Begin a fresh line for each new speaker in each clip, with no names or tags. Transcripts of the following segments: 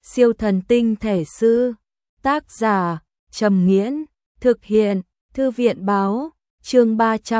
Siêu thần tinh thể sư. Tác giả Trầm Nghiễn. Thực hiện Thư viện báo. Chương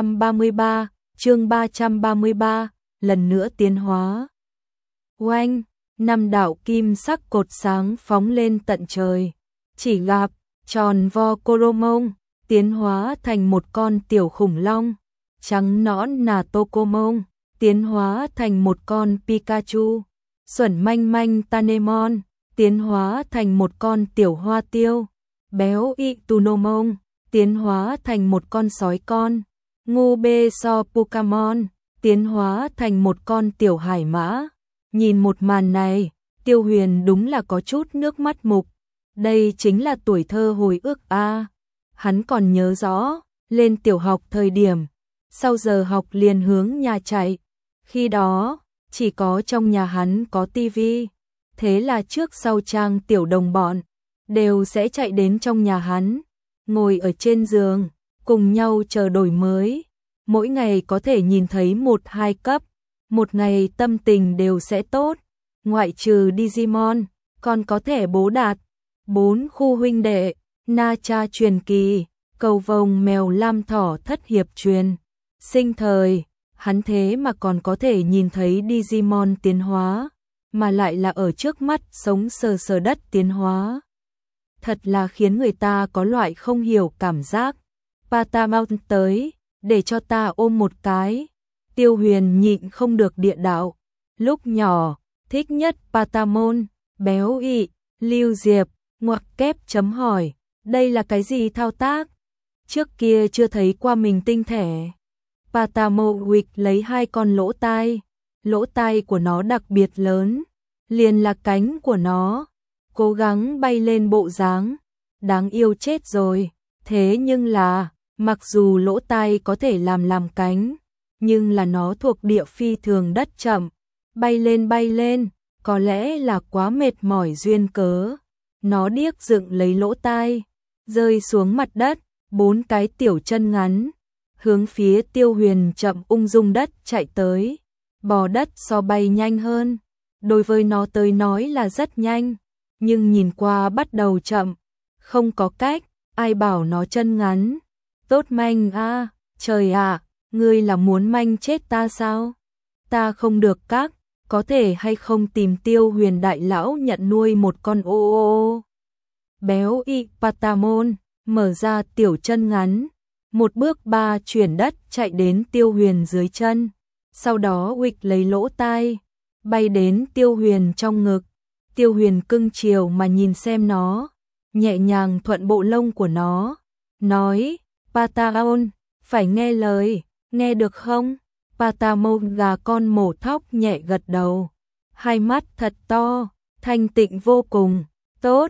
333, lần nữa tiến hóa. Oanh, 5 đạo kim sắc cột sáng phóng lên tận trời. Chỉ gặp tròn vo Coromon tiến hóa thành một con tiểu khủng long, trắng nõn là Tokomon tiến hóa thành một con Pikachu, xuẩn manh manh Tanemon tiến hóa thành một con tiểu hoa tiêu, béo Itunomon tiến hóa thành một con sói con, ngu bê so Pokemon tiến hóa thành một con tiểu hải mã. Nhìn một màn này, Tiêu Huyền đúng là có chút nước mắt mục. Đây chính là tuổi thơ hồi ức a. Hắn còn nhớ rõ, lên tiểu học thời điểm, sau giờ học liền hướng nhà chạy. Khi đó, chỉ có trong nhà hắn có tivi, thế là trước sau trang tiểu đồng bọn đều sẽ chạy đến trong nhà hắn, ngồi ở trên giường, cùng nhau chờ đổi mới. Mỗi ngày có thể nhìn thấy 1-2 cấp, một ngày tâm tình đều sẽ tốt. Ngoại trừ Digimon, còn có thể bố đạt, 4 khu huynh đệ, Na Cha truyền kỳ, cầu vồng mèo lam thỏ thất hiệp truyền. Sinh thời, hắn thế mà còn có thể nhìn thấy Digimon tiến hóa, mà lại là ở trước mắt sống sờ sờ đất tiến hóa. Thật là khiến người ta có loại không hiểu cảm giác. Patamount tới, để cho ta ôm một cái. Tiêu Huyền nhịn không được địa đạo. Lúc nhỏ, thích nhất Patamon, béo ị, Lưu Diệp, ngoặc kép chấm hỏi. Đây là cái gì thao tác? Trước kia chưa thấy qua mình tinh thể. Patamowick lấy 2 con lỗ tai của nó đặc biệt lớn, liền là cánh của nó, cố gắng bay lên bộ dáng, đáng yêu chết rồi. Thế nhưng là, mặc dù lỗ tai có thể làm cánh, nhưng là nó thuộc địa phi thường đất chậm, bay lên, có lẽ là quá mệt mỏi duyên cớ. Nó điếc dựng lấy lỗ tai, rơi xuống mặt đất, 4 cái tiểu chân ngắn, hướng phía Tiêu Huyền chậm ung dung đất chạy tới. Bò đất so bay nhanh hơn, đối với nó tới nói là rất nhanh, nhưng nhìn qua bắt đầu chậm, không có cách, ai bảo nó chân ngắn. Tốt manh a, trời ạ, ngươi là muốn manh chết ta sao? Ta không được các, có thể hay không tìm Tiêu Huyền đại lão nhận nuôi một con ô. Béo y Patamon mở ra tiểu chân ngắn, 1 bước 3 chuyển đất chạy đến Tiêu Huyền dưới chân, sau đó huỵch lấy lỗ tai, bay đến Tiêu Huyền trong ngực. Tiêu Huyền cưng chiều mà nhìn xem nó, nhẹ nhàng thuận bộ lông của nó, nói, Patamon, phải nghe lời, nghe được không? Patamon gà con mổ thóc nhẹ gật đầu, hai mắt thật to, thanh tịnh vô cùng. Tốt,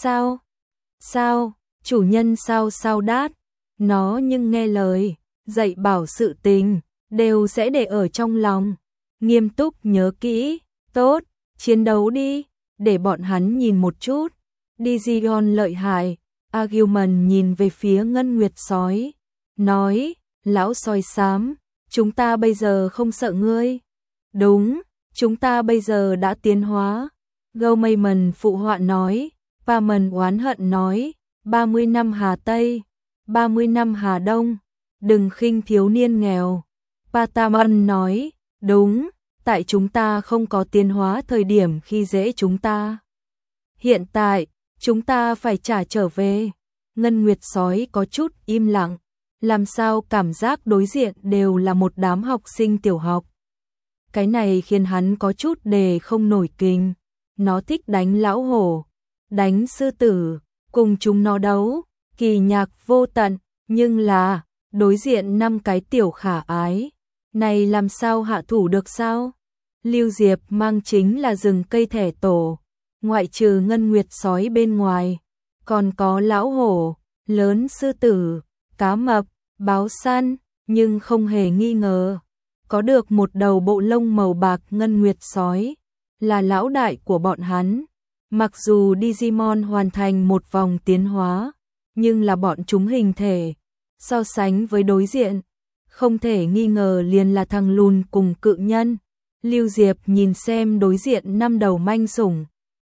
sao, chủ nhân sao đát, nó nhưng nghe lời, dạy bảo sự tình, đều sẽ để ở trong lòng, nghiêm túc nhớ kỹ. Tốt, chiến đấu đi, để bọn hắn nhìn một chút. Digimon lợi hại. Agumon nhìn về phía Ngân Nguyệt sói, nói, lão sói xám, chúng ta bây giờ không sợ ngươi. Đúng, chúng ta bây giờ đã tiến hóa. Gaumeimon phụ họa nói. Pamon oán hận nói, 30 năm Hà Tây, 30 năm Hà Đông, đừng khinh thiếu niên nghèo. Patamon nói, đúng, tại chúng ta không có tiến hóa thời điểm khi dễ chúng ta. Hiện tại, chúng ta phải trả trở về. Ngân Nguyệt sói có chút im lặng, làm sao cảm giác đối diện đều là một đám học sinh tiểu học. Cái này khiến hắn có chút đề không nổi kinh. Nó thích đánh lão hổ, đánh sư tử, cùng chúng nó đấu, kỳ nhạc vô tận, nhưng là, đối diện 5 cái tiểu khả ái, này làm sao hạ thủ được sao? Lưu Diệp mang chính là rừng cây thẻ tổ, ngoại trừ Ngân Nguyệt sói bên ngoài, còn có lão hổ, lớn sư tử, cá mập, báo săn, nhưng không hề nghi ngờ, có được một đầu bộ lông màu bạc Ngân Nguyệt sói, là lão đại của bọn hắn. Mặc dù Digimon hoàn thành một vòng tiến hóa, nhưng là bọn chúng hình thể, so sánh với đối diện, không thể nghi ngờ liền là thằng lùn cùng cự nhân. Lưu Diệp nhìn xem đối diện 5 đầu manh sủng,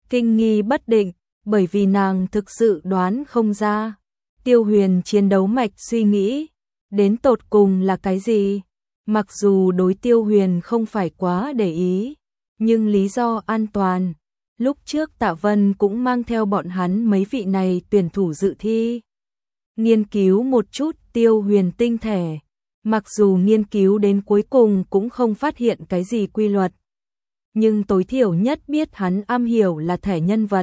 kinh nghi bất định, bởi vì nàng thực sự đoán không ra. Tiêu Huyền chiến đấu mạch suy nghĩ, đến tột cùng là cái gì? Mặc dù đối Tiêu Huyền không phải quá để ý, nhưng lý do an toàn. Lúc trước Tạ Vân cũng mang theo bọn hắn mấy vị này tuyển thủ dự thi. Nghiên cứu một chút Tiêu Huyền tinh thể, mặc dù nghiên cứu đến cuối cùng cũng không phát hiện cái gì quy luật. Nhưng tối thiểu nhất biết hắn am hiểu là thẻ nhân vật.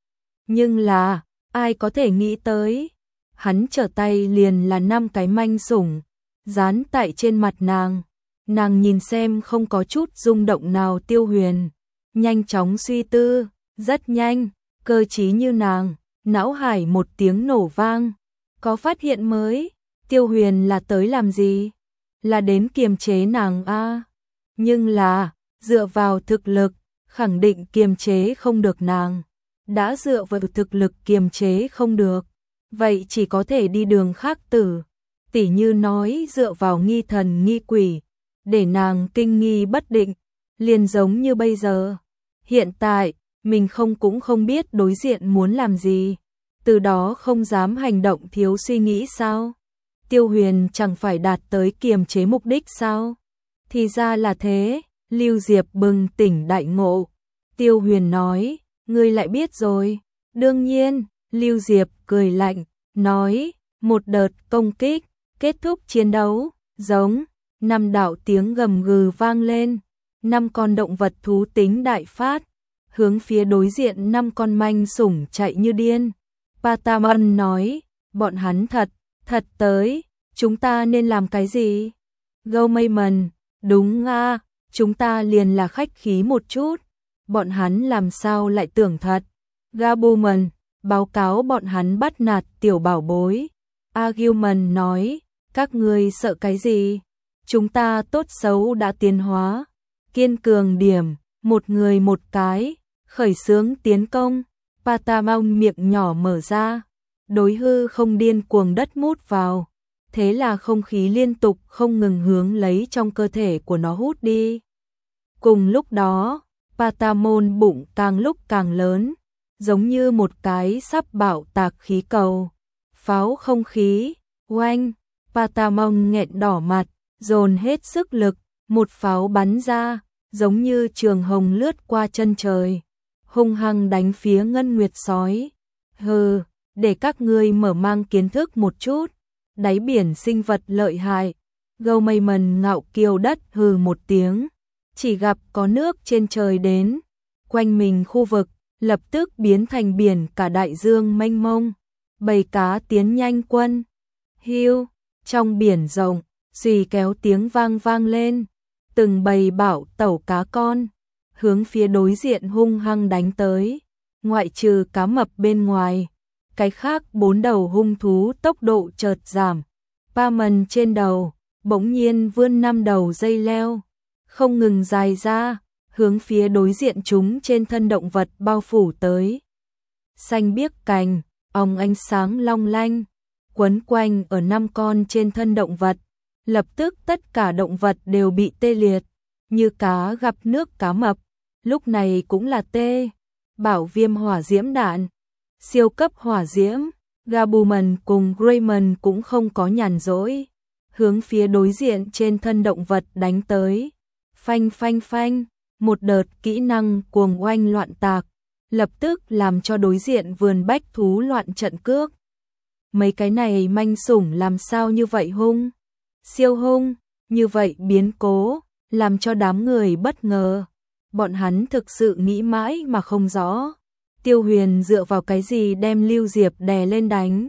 Nhưng là, ai có thể nghĩ tới, hắn trở tay liền là 5 cái manh sủng, dán tại trên mặt nàng. Nàng nhìn xem không có chút rung động nào Tiêu Huyền, nhanh chóng suy tư, rất nhanh, cơ trí như nàng, não hải một tiếng nổ vang. Có phát hiện mới, Tiêu Huyền là tới làm gì? Là đến kiềm chế nàng a. Nhưng là, dựa vào thực lực, khẳng định kiềm chế không được nàng. Đã dựa vào thực lực kiềm chế không được, vậy chỉ có thể đi đường khác tử. Tỉ như nói dựa vào nghi thần nghi quỷ, để nàng kinh nghi bất định, liền giống như bây giờ. Hiện tại, mình cũng không biết đối diện muốn làm gì, từ đó không dám hành động thiếu suy nghĩ sao? Tiêu Huyền chẳng phải đạt tới kiềm chế mục đích sao? Thì ra là thế, Lưu Diệp bừng tỉnh đại ngộ. Tiêu Huyền nói, ngươi lại biết rồi. Đương nhiên, Lưu Diệp cười lạnh, nói, một đợt công kích, kết thúc chiến đấu, giống, 5 đạo tiếng gầm gừ vang lên, 5 con động vật thú tính đại phát, hướng phía đối diện 5 con manh sủng chạy như điên. Patamon nói, bọn hắn thật tới, chúng ta nên làm cái gì? Gaumayman, đúng a, chúng ta liền là khách khí một chút, bọn hắn làm sao lại tưởng thật? Gabuman, báo cáo bọn hắn bắt nạt tiểu bảo bối. Agilman nói, các ngươi sợ cái gì? Chúng ta tốt xấu đã tiến hóa, kiên cường điểm, một người một cái, khởi xướng tiến công. Patamon miệng nhỏ mở ra, đối hư không điên cuồng đất mút vào, thế là không khí liên tục không ngừng hướng lấy trong cơ thể của nó hút đi. Cùng lúc đó, Patamon bụng càng lúc càng lớn, giống như một cái sắp bạo tạc khí cầu. Pháo không khí, oanh, Patamon nghẹn đỏ mặt, dồn hết sức lực, một pháo bắn ra, giống như trường hồng lướt qua chân trời, hung hăng đánh phía Ngân Nguyệt sói. Hừ, để các ngươi mở mang kiến thức một chút, đáy biển sinh vật lợi hại. Gaumayman ngạo kiều đất hừ một tiếng, chỉ gặp có nước trên trời đến, quanh mình khu vực lập tức biến thành biển cả đại dương mênh mông. Bầy cá tiến nhanh quân, hiu, trong biển rộng, xùy kéo tiếng vang vang lên, từng bầy bạo tẩu cá con, hướng phía đối diện hung hăng đánh tới. Ngoại trừ cá mập bên ngoài, cái khác 4 đầu hung thú tốc độ chợt giảm. Paman trên đầu, bỗng nhiên vươn 5 đầu dây leo, không ngừng dài ra, hướng phía đối diện chúng trên thân động vật bao phủ tới. Xanh biếc cành, óng ánh sáng long lanh, quấn quanh ở 5 con trên thân động vật. Lập tức tất cả động vật đều bị tê liệt, như cá gặp nước cá mập, lúc này cũng là tê. Bảo viêm hỏa diễm đạn, siêu cấp hỏa diễm, Gabuman cùng Grayman cũng không có nhàn rỗi, hướng phía đối diện trên thân động vật đánh tới. Phanh phanh phanh, một đợt kỹ năng cuồng oanh loạn tạc, lập tức làm cho đối diện vườn bách thú loạn trận cước. Mấy cái này manh sủng làm sao như vậy hung? Siêu hung, như vậy biến cố, làm cho đám người bất ngờ. Bọn hắn thực sự nghĩ mãi mà không rõ. Tiêu Huyền dựa vào cái gì đem Lưu Diệp đè lên đánh?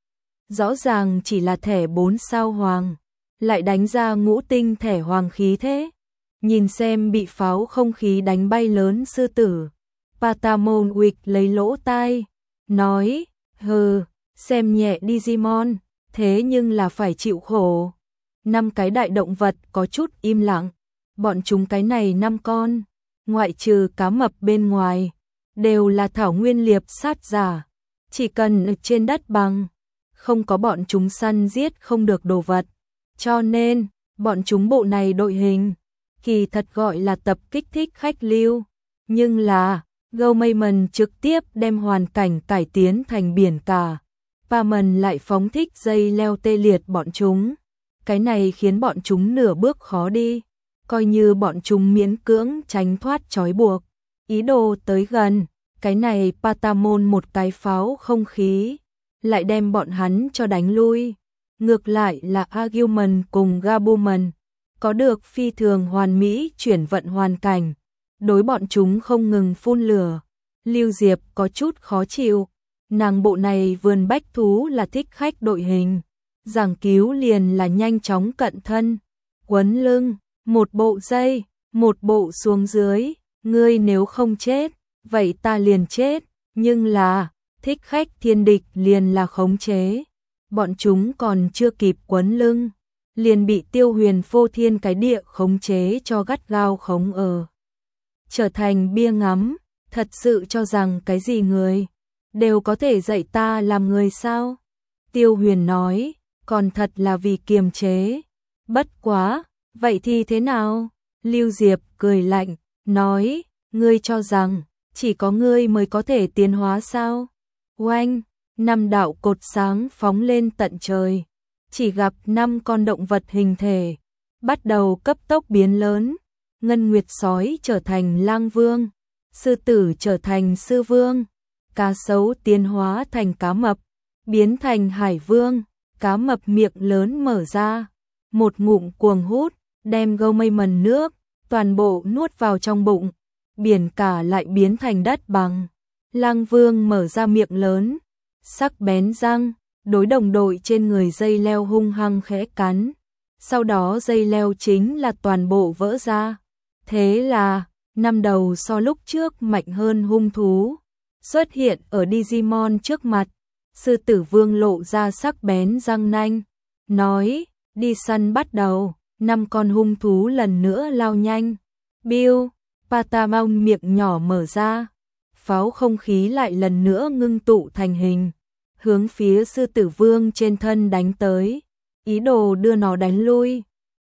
Rõ ràng chỉ là thẻ 4 sao hoàng, lại đánh ra ngũ tinh thẻ hoàng khí thế. Nhìn xem bị pháo không khí đánh bay lớn sư tử. Patamon Wick lấy lỗ tai, nói, hừ, xem nhẹ Digimon, thế nhưng là phải chịu khổ. 5 cái đại động vật có chút im lặng, bọn chúng cái này 5 con, ngoại trừ cá mập bên ngoài, đều là thảo nguyên liệp sát giả, chỉ cần ở trên đất bằng, không có bọn chúng săn giết không được đồ vật, cho nên, bọn chúng bộ này đội hình, kỳ thật gọi là tập kích thích khách lưu, nhưng là, Gaumayman trực tiếp đem hoàn cảnh cải tiến thành biển cả. Paman lại phóng thích dây leo tê liệt bọn chúng. Cái này khiến bọn chúng nửa bước khó đi, coi như bọn chúng miễn cưỡng tránh thoát trói buộc. Ý đồ tới gần, cái này Patamon một cái pháo không khí, lại đem bọn hắn cho đánh lui. Ngược lại là Agumon cùng Gabuman, có được phi thường hoàn mỹ chuyển vận hoàn cảnh, đối bọn chúng không ngừng phun lửa. Lưu Diệp có chút khó chịu, nàng bộ này vườn bách thú là thích khách đội hình, giảng cứu liền là nhanh chóng cận thân, quấn lưng, một bộ dây, một bộ xuống dưới, ngươi nếu không chết, vậy ta liền chết, nhưng là, thích khách thiên địch liền là khống chế. Bọn chúng còn chưa kịp quấn lưng, liền bị Tiêu Huyền phô thiên cái địa khống chế cho gắt gao khống ở. Trở thành bia ngắm, thật sự cho rằng cái gì người đều có thể dạy ta làm người sao? Tiêu Huyền nói, còn thật là vì kiềm chế. Bất quá, vậy thì thế nào? Lưu Diệp cười lạnh, nói, ngươi cho rằng chỉ có ngươi mới có thể tiến hóa sao? Oanh, 5 đạo cột sáng phóng lên tận trời, chỉ gặp 5 con động vật hình thể, bắt đầu cấp tốc biến lớn. Ngân Nguyệt sói trở thành lang vương, sư tử trở thành sư vương, cá sấu tiến hóa thành cá mập, biến thành hải vương, cá mập miệng lớn mở ra, một ngụm cuồng hút, đem Gaumayman nước, toàn bộ nuốt vào trong bụng, biển cả lại biến thành đất bằng. Lang vương mở ra miệng lớn, sắc bén răng, đối đồng đội trên người dây leo hung hăng khẽ cắn, sau đó dây leo chính là toàn bộ vỡ ra. Thế là, 5 đầu so lúc trước mạnh hơn hung thú xuất hiện ở Digimon trước mặt. Sư tử vương lộ ra sắc bén răng nanh, nói, đi săn bắt đầu. 5 con hung thú lần nữa lao nhanh. Bill, Patamon miệng nhỏ mở ra, pháo không khí lại lần nữa ngưng tụ thành hình, hướng phía sư tử vương trên thân đánh tới, ý đồ đưa nó đánh lui.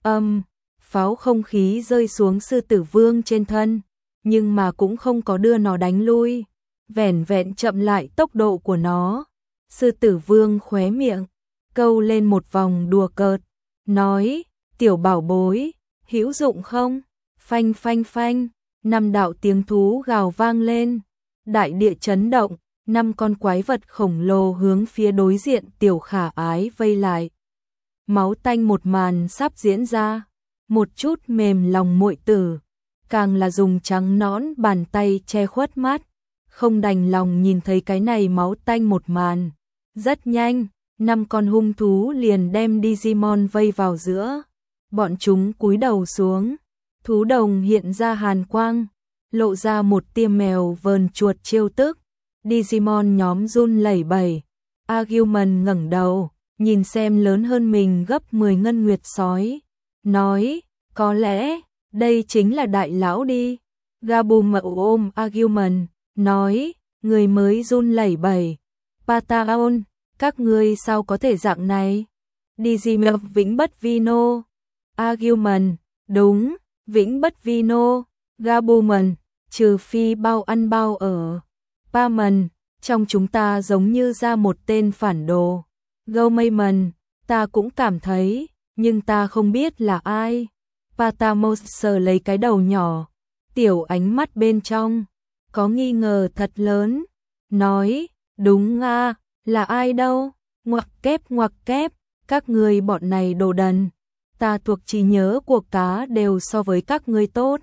Pháo không khí rơi xuống sư tử vương trên thân, nhưng mà cũng không có đưa nó đánh lui, vẻn vẹn chậm lại tốc độ của nó. Sư tử vương khóe miệng, câu lên một vòng đùa cợt, nói, tiểu bảo bối, hữu dụng không? Phanh phanh phanh, 5 đạo tiếng thú gào vang lên, đại địa chấn động, 5 con quái vật khổng lồ hướng phía đối diện tiểu khả ái vây lại. Máu tanh một màn sắp diễn ra, một chút mềm lòng muội tử, càng là dùng trắng nõn bàn tay che khuất mắt, không đành lòng nhìn thấy cái này máu tanh một màn. Rất nhanh, 5 con hung thú liền đem Digimon vây vào giữa, bọn chúng cúi đầu xuống, thú đồng hiện ra hàn quang, lộ ra một tia mèo vờn chuột trêu tức. Digimon nhóm run lẩy bẩy. Agumon ngẩng đầu, nhìn xem lớn hơn mình gấp 10 ngân nguyệt sói, nói, có lẽ đây chính là đại lão đi. Gabumon ôm Agumon, nói, người mới run lẩy bẩy. Patamon, các ngươi sao có thể dạng này? Digimon vĩnh bất vino. Agumon, đúng, vĩnh bất vino. Gabumon, trừ phi bao ăn bao ở. Paman, trong chúng ta giống như ra một tên phản đồ. Gaumayman, ta cũng cảm thấy, nhưng ta không biết là ai. Patamos sờ lấy cái đầu nhỏ, tiểu ánh mắt bên trong có nghi ngờ thật lớn, nói, đúng à, là ai đâu? Ngoặc kép, các ngươi bọn này đồ đần, ta thuộc trí nhớ của cá đều so với các ngươi tốt.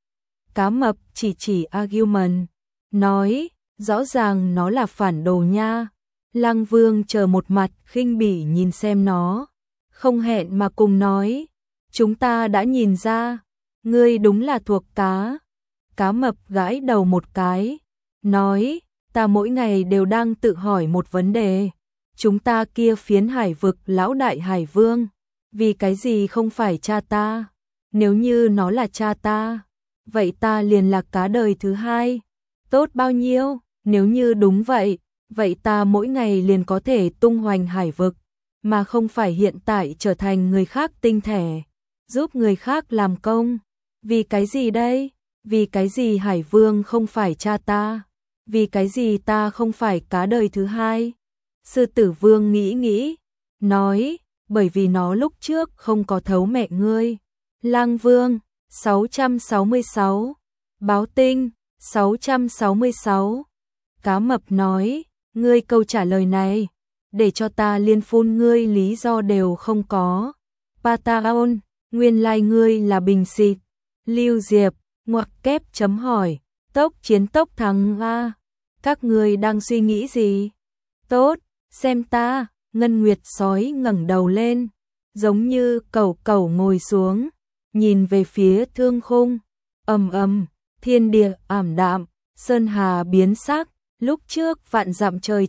Cá mập chỉ Agumon, nói, rõ ràng nó là phản đồ nha. Lăng Vương chờ một mặt khinh bỉ nhìn xem nó, không hẹn mà cùng nói, chúng ta đã nhìn ra, ngươi đúng là thuộc cá. Cá mập gãi đầu một cái, nói, ta mỗi ngày đều đang tự hỏi một vấn đề, chúng ta kia phiến hải vực lão đại hải vương, vì cái gì không phải cha ta? Nếu như nó là cha ta, vậy ta liền là cá đời thứ hai, tốt bao nhiêu? Nếu như đúng vậy, vậy ta mỗi ngày liền có thể tung hoành hải vực, mà không phải hiện tại trở thành người khác tinh thể, giúp người khác làm công. Vì cái gì đây? Vì cái gì Hải Vương không phải cha ta? Vì cái gì ta không phải cá đời thứ hai? Sư tử vương nghĩ nghĩ, nói, bởi vì nó lúc trước không có thấu mẹ ngươi. Lang Vương, 666, Báo Tinh, 666. Cá mập nói, ngươi câu trả lời này, để cho ta liên phun ngươi lý do đều không có. Patagon, nguyên lai ngươi là bình xịt. Lưu Diệp, ngoặc kép chấm hỏi, tốc chiến tốc thắng a. Các ngươi đang suy nghĩ gì? Tốt, xem ta. Ngân Nguyệt sói ngẩng đầu lên, giống như cẩu cẩu ngồi xuống, nhìn về phía thương khung. Ầm ầm, thiên địa ảm đạm, sơn hà biến sắc, lúc trước vạn dặm trời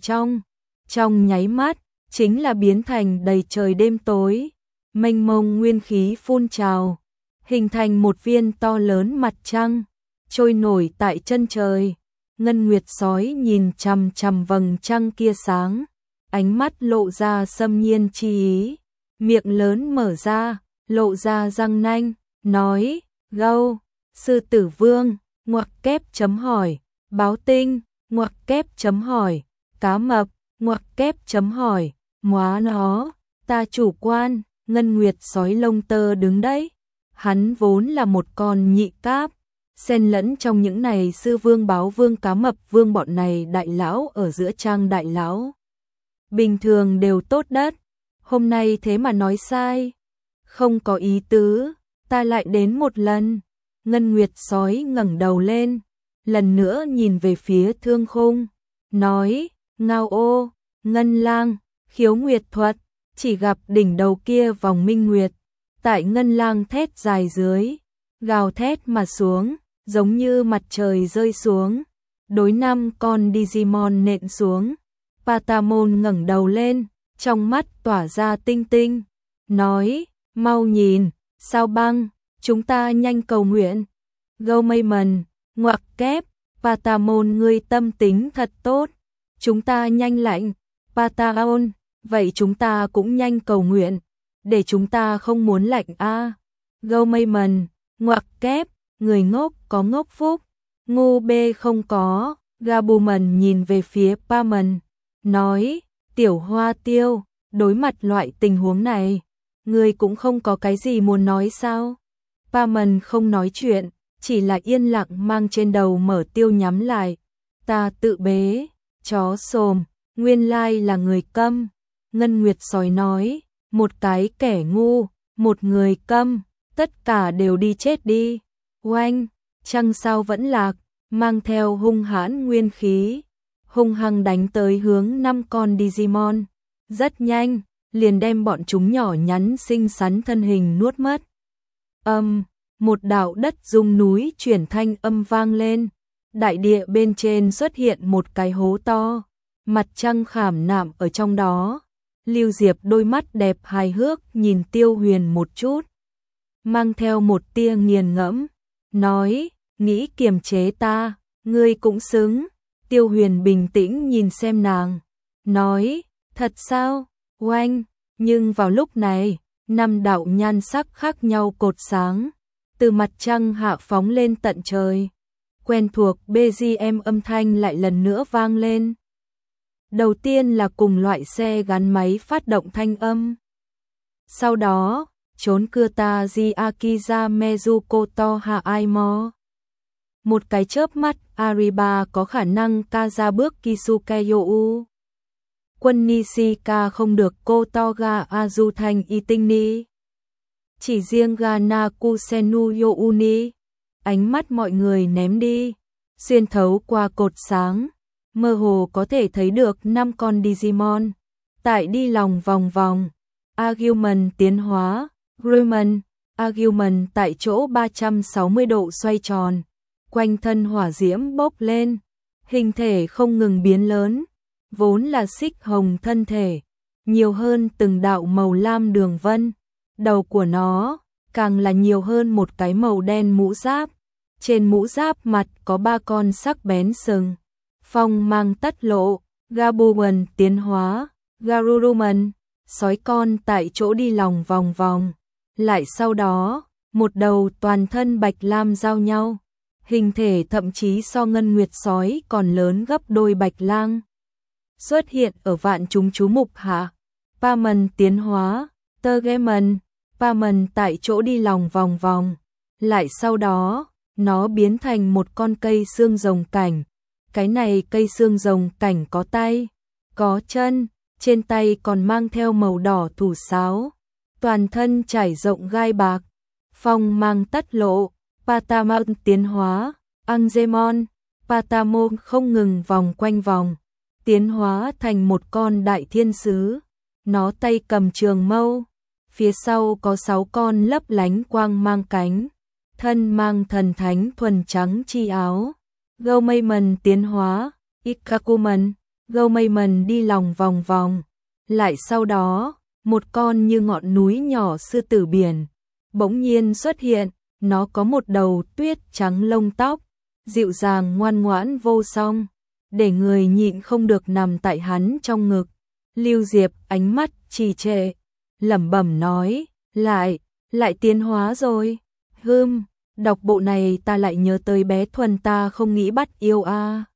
trong nháy mắt, chính là biến thành đầy trời đêm tối. Mênh mông nguyên khí phun trào, hình thành một viên to lớn mặt trăng, trôi nổi tại chân trời. Ngân Nguyệt sói nhìn chằm chằm vầng trăng kia sáng, ánh mắt lộ ra xâm nhiên chi ý, miệng lớn mở ra, lộ ra răng nanh, nói, gâu. Sư tử vương, ngoặc kép chấm hỏi, Báo Tinh, ngoặc kép chấm hỏi, Cá mập, ngoặc kép chấm hỏi, móa nó, ta chủ quan. Ngân Nguyệt sói lông tơ đứng đấy, hắn vốn là một con nhị cáp, xen lẫn trong những này sư vương, báo vương, cá mập vương, bọn này đại lão ở giữa trang đại lão. Bình thường đều tốt đất, hôm nay thế mà nói sai, không có ý tứ, ta lại đến một lần. Ngân Nguyệt sói ngẩng đầu lên, lần nữa nhìn về phía thương khung, nói, ngao ô, ngân lang, khiếu nguyệt thuật, chỉ gặp đỉnh đầu kia vòng minh nguyệt, tại ngân lang thét dài dưới, gào thét mà xuống, giống như mặt trời rơi xuống, đối 5 con Digimon nện xuống. Patamon ngẩng đầu lên, trong mắt tỏa ra tinh tinh, nói, mau nhìn, sao băng, chúng ta nhanh cầu nguyện. Gâu mây mần, ngoặc kép, Patamon ngươi tâm tính thật tốt, chúng ta nhanh lạnh. Patagon, vậy chúng ta cũng nhanh cầu nguyện, để chúng ta không muốn lạnh a. Gâu mây mần, ngoặc kép, người ngốc có ngốc phúc, ngu bê không có. Gabumon nhìn về phía Pamon, nói, tiểu hoa tiêu, đối mặt loại tình huống này, ngươi cũng không có cái gì muốn nói sao? Pamon không nói chuyện, chỉ là yên lặng mang trên đầu mở tiêu nhắm lại. Ta tự bế, chó xồm, nguyên lai là người câm. Ngân Nguyệt sói nói, một cái kẻ ngu, một người câm, tất cả đều đi chết đi. Oanh, trăng sao vẫn lạc, mang theo hung hãn nguyên khí, hung hăng đánh tới hướng 5 con Digimon. Rất nhanh, liền đem bọn chúng nhỏ nhắn xinh xắn thân hình nuốt mất. Một đạo đất rung núi chuyển thanh âm vang lên, đại địa bên trên xuất hiện một cái hố to, mặt trăng khảm nạm ở trong đó. Lưu Diệp đôi mắt đẹp hài hước nhìn Tiêu Huyền một chút, mang theo một tia nghiền ngẫm, nói, nghĩ kiềm chế ta, ngươi cũng xứng. Tiêu Huyền bình tĩnh nhìn xem nàng, nói, thật sao? Oanh, nhưng vào lúc này, 5 đạo nhan sắc khác nhau cột sáng, từ mặt trăng hạ phóng lên tận trời. Quen thuộc BGM âm thanh lại lần nữa vang lên. Đầu tiên là cùng loại xe gắn máy phát động thanh âm. Sau đó, trốn cưa ta di Akiza Mezukoto Haaimo. Một cái chớp mắt, Ariba có khả năng ca ra bước Kisuke You. Quân Nishika không được Kotoga Azu thành y tinh ni. Chỉ riêng Gana Kusenu Youni. Ánh mắt mọi người ném đi, xuyên thấu qua cột sáng, mơ hồ có thể thấy được 5 con Digimon tại đi lòng vòng vòng. Agumon tiến hóa, Grumon, Agumon tại chỗ 360 độ xoay tròn, quanh thân hỏa diễm bốc lên, hình thể không ngừng biến lớn, vốn là xích hồng thân thể, nhiều hơn từng đạo màu lam đường vân, đầu của nó càng là nhiều hơn một cái màu đen mũ giáp, trên mũ giáp mặt có 3 con sắc bén sừng, phong mang tất lộ. Gabumon tiến hóa, Garurumon, sói con tại chỗ đi lòng vòng vòng, lại sau đó, một đầu toàn thân bạch lam giao nhau, hình thể thậm chí so ngân nguyệt sói còn lớn gấp đôi bạch lang. Xuất hiện ở vạn chúng chú mục hạ. Paimon tiến hóa, Tergemon, Paimon tại chỗ đi lòng vòng vòng. Lại sau đó, nó biến thành một con cây xương rồng cảnh. Cái này cây xương rồng cảnh có tay, có chân, trên tay còn mang theo màu đỏ thủ sáo. Toàn thân trải rộng gai bạc, phong mang tất lộ. Patamon tiến hóa, Angemon, Patamon không ngừng vòng quanh vòng, tiến hóa thành một con đại thiên sứ. Nó tay cầm trường mâu, phía sau có 6 con lấp lánh quang mang cánh, thân mang thần thánh thuần trắng chi áo. Gaumeimon tiến hóa, Ikakumon, Gaumeimon đi lòng vòng vòng. Lại sau đó, một con như ngọn núi nhỏ sư tử biển bỗng nhiên xuất hiện. Nó có một đầu tuyết trắng lông tóc, dịu dàng ngoan ngoãn vô song, để người nhịn không được nằm tại hắn trong ngực. Lưu Diệp ánh mắt trì trệ, lẩm bẩm nói, lại tiến hóa rồi. Đọc bộ này ta lại nhớ tới bé Thuần ta không nghĩ bắt yêu a.